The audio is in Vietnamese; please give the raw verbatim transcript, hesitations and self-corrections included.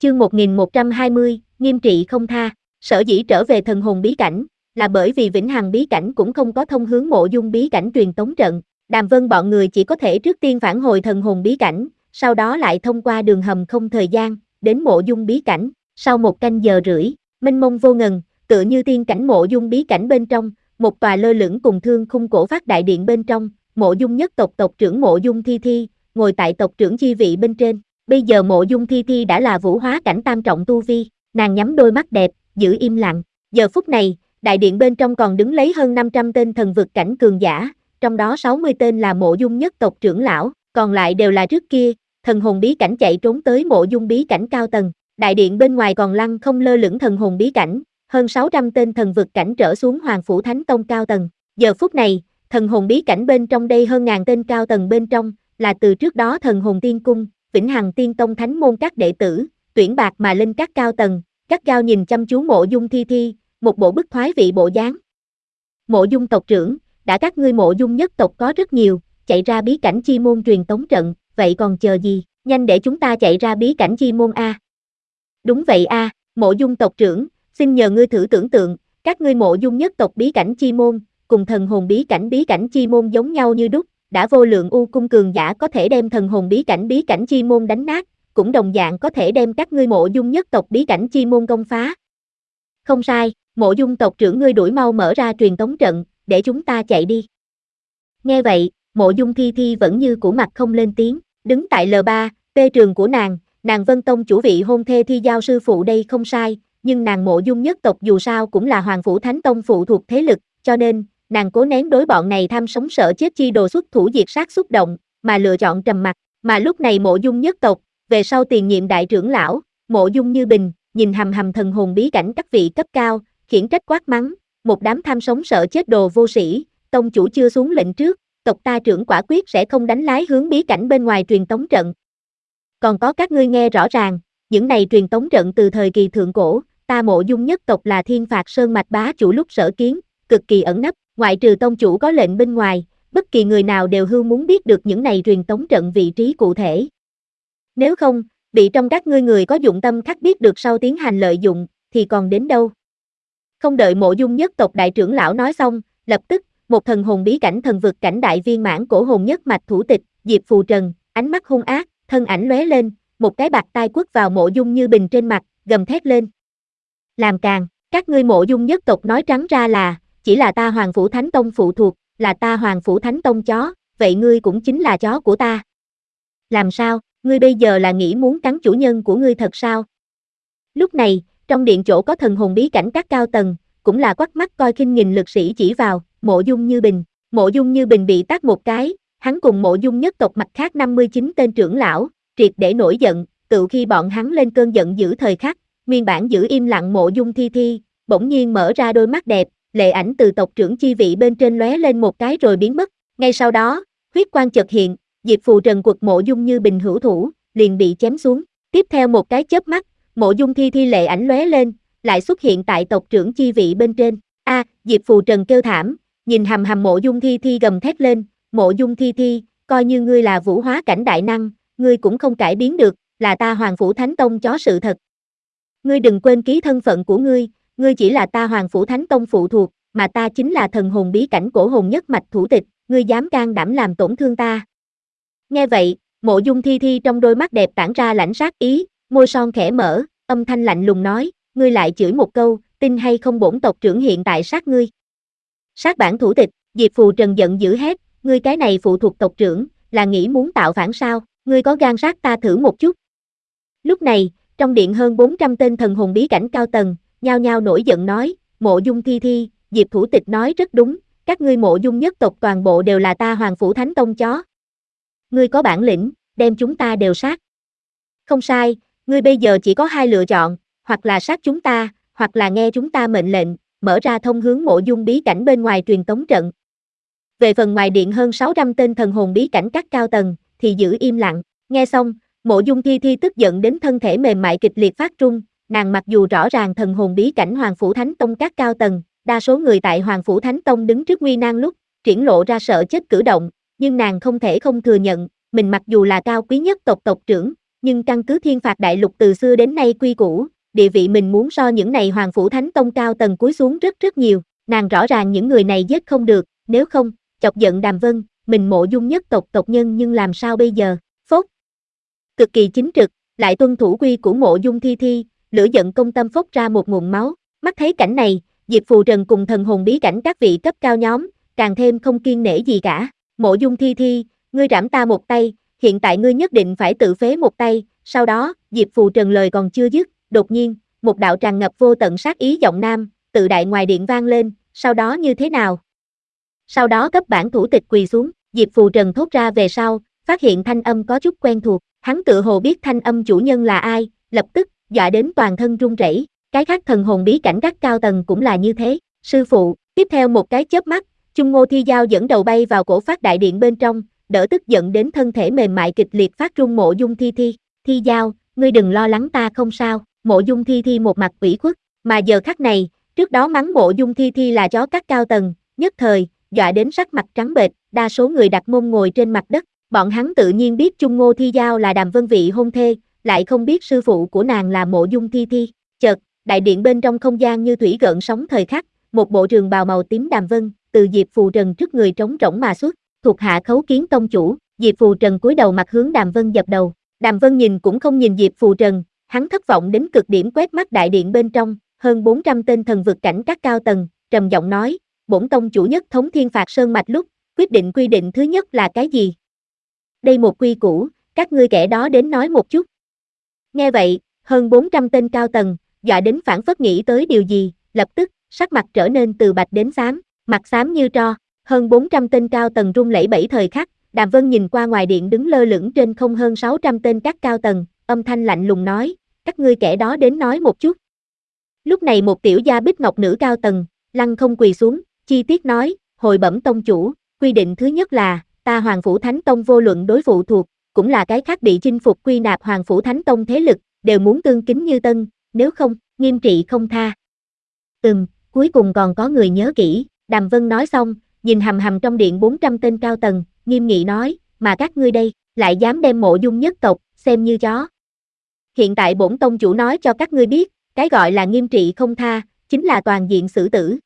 Chương một nghìn một trăm hai mươi, nghiêm trị không tha. Sở dĩ trở về thần hồn bí cảnh, là bởi vì Vĩnh Hằng bí cảnh cũng không có thông hướng Mộ Dung bí cảnh truyền tống trận. Đàm Vân bọn người chỉ có thể trước tiên phản hồi thần hồn bí cảnh, sau đó lại thông qua đường hầm không thời gian, đến Mộ Dung bí cảnh. Sau một canh giờ rưỡi, mênh mông vô ngần, tựa như tiên cảnh Mộ Dung bí cảnh bên trong, một tòa lơ lửng cùng thương khung cổ phát đại điện bên trong, Mộ Dung nhất tộc tộc trưởng Mộ Dung Thi Thi, ngồi tại tộc trưởng chi vị bên trên. Bây giờ Mộ Dung Thi Thi đã là vũ hóa cảnh tam trọng tu vi, nàng nhắm đôi mắt đẹp, giữ im lặng. Giờ phút này, đại điện bên trong còn đứng lấy hơn năm trăm tên thần vực cảnh cường giả, trong đó sáu mươi tên là Mộ Dung nhất tộc trưởng lão, còn lại đều là trước kia, thần hồn bí cảnh chạy trốn tới Mộ Dung bí cảnh cao tầng. Đại điện bên ngoài còn lăng không lơ lửng thần hồn bí cảnh, hơn sáu trăm tên thần vực cảnh trở xuống Hoàng Phủ Thánh Tông cao tầng. Giờ phút này, thần hồn bí cảnh bên trong đây hơn ngàn tên cao tầng bên trong, là từ trước đó thần hồn tiên cung, Vĩnh Hằng Tiên Tông thánh môn các đệ tử, tuyển bạc mà lên các cao tầng, các cao nhìn chăm chú Mộ Dung Thi Thi, một bộ bức thoái vị bộ dáng. Mộ Dung tộc trưởng, đã các ngươi Mộ Dung nhất tộc có rất nhiều, chạy ra bí cảnh chi môn truyền tống trận, vậy còn chờ gì, nhanh để chúng ta chạy ra bí cảnh chi môn a. Đúng vậy a, Mộ Dung tộc trưởng, xin nhờ ngươi thử tưởng tượng, các ngươi Mộ Dung nhất tộc bí cảnh chi môn, cùng thần hồn bí cảnh bí cảnh chi môn giống nhau như đúc, đã vô lượng u cung cường giả có thể đem thần hồn bí cảnh bí cảnh chi môn đánh nát, cũng đồng dạng có thể đem các ngươi Mộ Dung nhất tộc bí cảnh chi môn công phá. Không sai, Mộ Dung tộc trưởng ngươi đuổi mau mở ra truyền tống trận, để chúng ta chạy đi. Nghe vậy, Mộ Dung Thi Thi vẫn như cũ mặt không lên tiếng, đứng tại L ba, P trường của nàng, nàng Vân Tông chủ vị hôn thê Thi Giao sư phụ đây không sai, nhưng nàng Mộ Dung nhất tộc dù sao cũng là Hoàng Phủ Thánh Tông phụ thuộc thế lực, cho nên, nàng cố nén đối bọn này tham sống sợ chết chi đồ xuất thủ diệt sát xúc động, mà lựa chọn trầm mặc. Mà lúc này Mộ Dung nhất tộc, về sau tiền nhiệm đại trưởng lão, Mộ Dung Như Bình, nhìn hầm hầm thần hồn bí cảnh các vị cấp cao, khiển trách quát mắng, một đám tham sống sợ chết đồ vô sĩ, tông chủ chưa xuống lệnh trước, tộc ta trưởng quả quyết sẽ không đánh lái hướng bí cảnh bên ngoài truyền tống trận. Còn có các ngươi nghe rõ ràng, những này truyền tống trận từ thời kỳ thượng cổ, ta Mộ Dung nhất tộc là Thiên Phạt Sơn mạch bá chủ lúc sở kiến, cực kỳ ẩn nấp, ngoại trừ tông chủ có lệnh bên ngoài, bất kỳ người nào đều hưu muốn biết được những này truyền tống trận vị trí cụ thể. Nếu không, bị trong các ngươi người có dụng tâm khắc biết được sau tiến hành lợi dụng, thì còn đến đâu. Không đợi Mộ Dung nhất tộc đại trưởng lão nói xong, lập tức, một thần hồn bí cảnh thần vực cảnh đại viên mãn cổ hồn nhất mạch thủ tịch, Diệp Phù Trần, ánh mắt hung ác, thân ảnh lóe lên, một cái bạt tai quất vào Mộ Dung Như Bình trên mặt, gầm thét lên. Làm càn, các ngươi Mộ Dung nhất tộc nói trắng ra là, chỉ là ta Hoàng Phủ Thánh Tông phụ thuộc, là ta Hoàng Phủ Thánh Tông chó, vậy ngươi cũng chính là chó của ta. Làm sao, ngươi bây giờ là nghĩ muốn cắn chủ nhân của ngươi thật sao? Lúc này, trong điện chỗ có thần hồn bí cảnh các cao tầng, cũng là quắc mắt coi khinh nghìn lực sĩ chỉ vào, Mộ Dung Như Bình. Mộ Dung Như Bình bị tát một cái, hắn cùng Mộ Dung nhất tộc mặt khác năm mươi chín tên trưởng lão, triệt để nổi giận, tự khi bọn hắn lên cơn giận dữ thời khắc, nguyên bản giữ im lặng Mộ Dung Thi Thi, bỗng nhiên mở ra đôi mắt đẹp, lệ ảnh từ tộc trưởng chi vị bên trên lóe lên một cái rồi biến mất. Ngay sau đó, huyết quang chợt hiện, Diệp Phù Trần quật Mộ Dung Như Bình hữu thủ, liền bị chém xuống. Tiếp theo một cái chớp mắt, Mộ Dung Thi Thi lệ ảnh lóe lên, lại xuất hiện tại tộc trưởng chi vị bên trên. A, à, Diệp Phù Trần kêu thảm, nhìn hầm hầm Mộ Dung Thi Thi gầm thét lên, Mộ Dung Thi Thi, coi như ngươi là vũ hóa cảnh đại năng, ngươi cũng không cải biến được, là ta Hoàng Phủ Thánh Tông chó sự thật. Ngươi đừng quên ký thân phận của ngươi, ngươi chỉ là ta Hoàng Phủ Thánh Tông phụ thuộc, mà ta chính là thần hồn bí cảnh cổ hồn nhất mạch thủ tịch, ngươi dám can đảm làm tổn thương ta. Nghe vậy, Mộ Dung Thi Thi trong đôi mắt đẹp tản ra lãnh sát ý, môi son khẽ mở, âm thanh lạnh lùng nói, ngươi lại chửi một câu, tin hay không bổn tộc trưởng hiện tại sát ngươi. Sát bản thủ tịch, Diệp Phù Trần giận dữ hét, ngươi cái này phụ thuộc tộc trưởng, là nghĩ muốn tạo phản sao, ngươi có gan sát ta thử một chút. Lúc này, trong điện hơn bốn trăm tên thần hồn bí cảnh cao tầng, nhao nhao nổi giận nói, Mộ Dung Thi Thi, Diệp thủ tịch nói rất đúng, các ngươi Mộ Dung nhất tộc toàn bộ đều là ta Hoàng Phủ Thánh Tông chó. Ngươi có bản lĩnh, đem chúng ta đều sát. Không sai, ngươi bây giờ chỉ có hai lựa chọn, hoặc là sát chúng ta, hoặc là nghe chúng ta mệnh lệnh, mở ra thông hướng Mộ Dung bí cảnh bên ngoài truyền tống trận. Về phần ngoài điện hơn sáu trăm tên thần hồn bí cảnh các cao tầng, thì giữ im lặng. Nghe xong, Mộ Dung Thi Thi tức giận đến thân thể mềm mại kịch liệt phát run, nàng mặc dù rõ ràng thần hồn bí cảnh Hoàng Phủ Thánh Tông các cao tầng, đa số người tại Hoàng Phủ Thánh Tông đứng trước nguy nan lúc, triển lộ ra sợ chết cử động, nhưng nàng không thể không thừa nhận, mình mặc dù là cao quý nhất tộc tộc trưởng, nhưng căn cứ Thiên Phạt Đại Lục từ xưa đến nay quy củ, địa vị mình muốn so những này Hoàng Phủ Thánh Tông cao tầng cúi xuống rất rất nhiều, nàng rõ ràng những người này giết không được, nếu không, chọc giận Đàm Vân, mình Mộ Dung nhất tộc tộc nhân nhưng làm sao bây giờ, phốt. Cực kỳ chính trực, lại tuân thủ quy của Mộ Dung Thi Thi, lửa giận công tâm phốt ra một nguồn máu, mắt thấy cảnh này, Diệp Phù Trần cùng thần hồn bí cảnh các vị cấp cao nhóm, càng thêm không kiêng nể gì cả, Mộ Dung Thi Thi, ngươi trảm ta một tay, hiện tại ngươi nhất định phải tự phế một tay, sau đó, Diệp Phù Trần lời còn chưa dứt, đột nhiên, một đạo tràn ngập vô tận sát ý giọng nam, tự đại ngoài điện vang lên, sau đó như thế nào? Sau đó cấp bản thủ tịch quỳ xuống, Diệp Phù Trần thốt ra về sau, phát hiện thanh âm có chút quen thuộc, hắn tự hồ biết thanh âm chủ nhân là ai, lập tức, dọa đến toàn thân run rẩy. Cái khác thần hồn bí cảnh các cao tầng cũng là như thế, sư phụ, tiếp theo một cái chớp mắt, Chung Ngô Thi Giao dẫn đầu bay vào cổ phát đại điện bên trong, đỡ tức giận đến thân thể mềm mại kịch liệt phát run Mộ Dung Thi Thi, Thi Giao, ngươi đừng lo lắng ta không sao, Mộ Dung Thi Thi một mặt ủy khuất, mà giờ khắc này, trước đó mắng Mộ Dung Thi Thi là chó các cao tầng, nhất thời, dọa đến sắc mặt trắng bệch, đa số người đặt mông ngồi trên mặt đất, bọn hắn tự nhiên biết Chung Ngô Thi Giao là Đàm Vân vị hôn thê, lại không biết sư phụ của nàng là Mộ Dung Thi Thi, chợt, đại điện bên trong không gian như thủy gợn sóng thời khắc, một bộ trường bào màu tím Đàm Vân, từ Diệp Phù Trần trước người trống rỗng mà xuất, thuộc hạ khấu kiến tông chủ, Diệp Phù Trần cúi đầu mặt hướng Đàm Vân dập đầu, Đàm Vân nhìn cũng không nhìn Diệp Phù Trần, hắn thất vọng đến cực điểm quét mắt đại điện bên trong, hơn bốn trăm tên thần vực cảnh các cao tầng, trầm giọng nói, bổn tông chủ nhất thống Thiên Phạt Sơn mạch lúc, quyết định quy định thứ nhất là cái gì? Đây một quy củ, các ngươi kẻ đó đến nói một chút. Nghe vậy, hơn bốn trăm tên cao tầng, dọa đến phản phất nghĩ tới điều gì, lập tức, sắc mặt trở nên từ bạch đến xám, mặt xám như tro, hơn bốn trăm tên cao tầng run lẩy bẩy thời khắc, Đàm Vân nhìn qua ngoài điện đứng lơ lửng trên không hơn sáu trăm tên các cao tầng, âm thanh lạnh lùng nói, các ngươi kẻ đó đến nói một chút. Lúc này một tiểu gia bích ngọc nữ cao tầng, lăng không quỳ xuống, chi tiết nói, hồi bẩm tông chủ, quy định thứ nhất là, ta Hoàng Phủ Thánh Tông vô luận đối phụ thuộc, cũng là cái khác bị chinh phục quy nạp Hoàng Phủ Thánh Tông thế lực, đều muốn tương kính như tân, nếu không, nghiêm trị không tha. Ừm, cuối cùng còn có người nhớ kỹ, Đàm Vân nói xong, nhìn hầm hầm trong điện bốn trăm tên cao tầng, nghiêm nghị nói, mà các ngươi đây, lại dám đem Mộ Dung nhất tộc, xem như chó. Hiện tại bổn tông chủ nói cho các ngươi biết, cái gọi là nghiêm trị không tha, chính là toàn diện xử tử.